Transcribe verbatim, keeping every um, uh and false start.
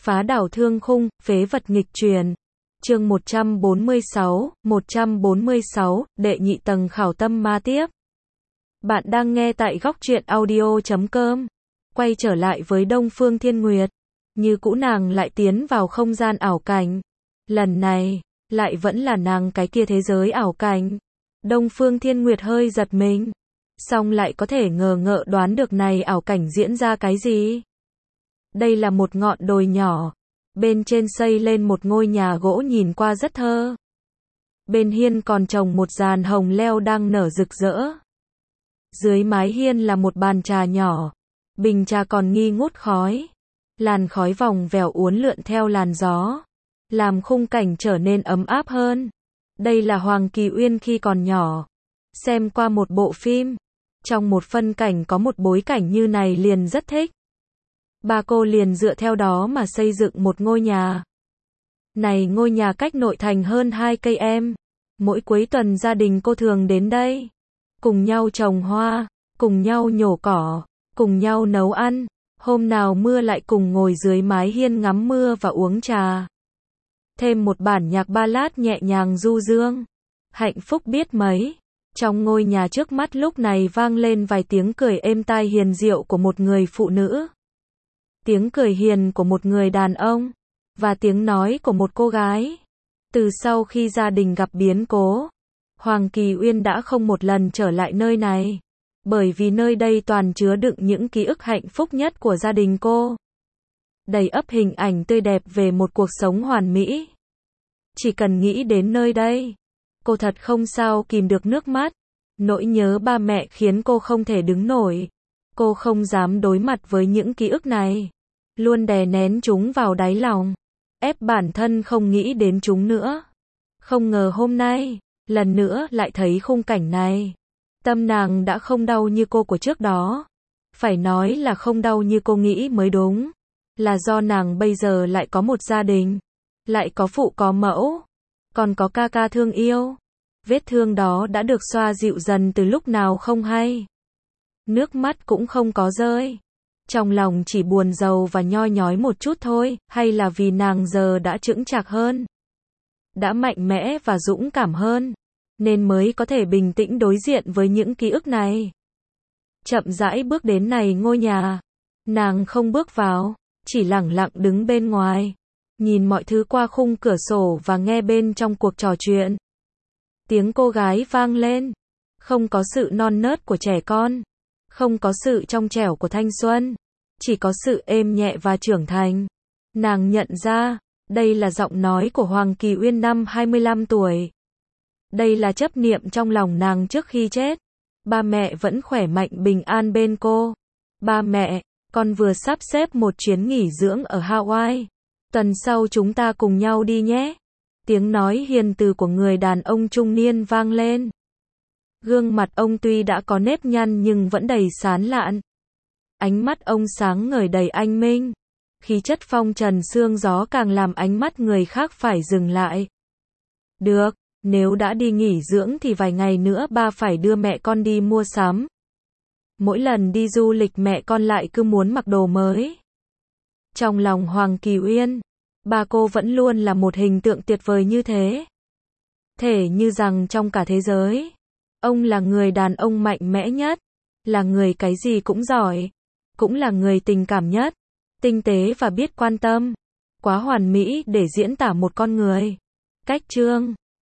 Phá đảo thương khung, phế vật nghịch truyền. Chương một trăm bốn mươi sáu, một trăm bốn mươi sáu, đệ nhị tầng khảo tâm ma tiếp. Bạn đang nghe tại góc truyện audio chấm com. Quay trở lại với Đông Phương Thiên Nguyệt. Như cũ nàng lại tiến vào không gian ảo cảnh. Lần này, lại vẫn là nàng cái kia thế giới ảo cảnh. Đông Phương Thiên Nguyệt hơi giật mình. Xong lại có thể ngờ ngợ đoán được này ảo cảnh diễn ra cái gì. Đây là một ngọn đồi nhỏ. Bên trên xây lên một ngôi nhà gỗ nhìn qua rất thơ. Bên hiên còn trồng một giàn hồng leo đang nở rực rỡ. Dưới mái hiên là một bàn trà nhỏ. Bình trà còn nghi ngút khói. Làn khói vòng vèo uốn lượn theo làn gió. Làm khung cảnh trở nên ấm áp hơn. Đây là Hoàng Kỳ Uyên khi còn nhỏ. Xem qua một bộ phim. Trong một phân cảnh có một bối cảnh như này liền rất thích. Ba cô liền dựa theo đó mà xây dựng một ngôi nhà. Này ngôi nhà cách nội thành hơn hai cây em. Mỗi cuối tuần gia đình cô thường đến đây. Cùng nhau trồng hoa, cùng nhau nhổ cỏ, cùng nhau nấu ăn. Hôm nào mưa lại cùng ngồi dưới mái hiên ngắm mưa và uống trà. Thêm một bản nhạc ballad nhẹ nhàng du dương. Hạnh phúc biết mấy. Trong ngôi nhà trước mắt lúc này vang lên vài tiếng cười êm tai hiền diệu của một người phụ nữ. Tiếng cười hiền của một người đàn ông. Và tiếng nói của một cô gái. Từ sau khi gia đình gặp biến cố, Hoàng Kỳ Uyên đã không một lần trở lại nơi này. Bởi vì nơi đây toàn chứa đựng những ký ức hạnh phúc nhất của gia đình cô. Đầy ắp hình ảnh tươi đẹp về một cuộc sống hoàn mỹ. Chỉ cần nghĩ đến nơi đây, cô thật không sao kìm được nước mắt. Nỗi nhớ ba mẹ khiến cô không thể đứng nổi. Cô không dám đối mặt với những ký ức này. Luôn đè nén chúng vào đáy lòng. Ép bản thân không nghĩ đến chúng nữa. Không ngờ hôm nay, lần nữa lại thấy khung cảnh này. Tâm nàng đã không đau như cô của trước đó. Phải nói là không đau như cô nghĩ mới đúng. Là do nàng bây giờ lại có một gia đình. Lại có phụ có mẫu. Còn có ca ca thương yêu. Vết thương đó đã được xoa dịu dần từ lúc nào không hay. Nước mắt cũng không có rơi. Trong lòng chỉ buồn rầu và nhoi nhói một chút thôi, hay là vì nàng giờ đã chững chạc hơn. Đã mạnh mẽ và dũng cảm hơn. Nên mới có thể bình tĩnh đối diện với những ký ức này. Chậm rãi bước đến này ngôi nhà. Nàng không bước vào, chỉ lẳng lặng đứng bên ngoài. Nhìn mọi thứ qua khung cửa sổ và nghe bên trong cuộc trò chuyện. Tiếng cô gái vang lên. Không có sự non nớt của trẻ con. Không có sự trong trẻo của thanh xuân. Chỉ có sự êm nhẹ và trưởng thành. Nàng nhận ra, đây là giọng nói của Hoàng Kỳ Uyên năm hai mươi lăm tuổi. Đây là chấp niệm trong lòng nàng trước khi chết. Ba mẹ vẫn khỏe mạnh bình an bên cô. Ba mẹ, con vừa sắp xếp một chuyến nghỉ dưỡng ở Hawaii. Tuần sau chúng ta cùng nhau đi nhé. Tiếng nói hiền từ của người đàn ông trung niên vang lên. Gương mặt ông tuy đã có nếp nhăn nhưng vẫn đầy sán lạn. Ánh mắt ông sáng ngời đầy anh minh. Khí chất phong trần sương gió càng làm ánh mắt người khác phải dừng lại. Được, nếu đã đi nghỉ dưỡng thì vài ngày nữa ba phải đưa mẹ con đi mua sắm. Mỗi lần đi du lịch mẹ con lại cứ muốn mặc đồ mới. Trong lòng Hoàng Kỳ Uyên, ba cô vẫn luôn là một hình tượng tuyệt vời như thế. Thể như rằng trong cả thế giới, ông là người đàn ông mạnh mẽ nhất, là người cái gì cũng giỏi, cũng là người tình cảm nhất, tinh tế và biết quan tâm, quá hoàn mỹ để diễn tả một con người. Cách chương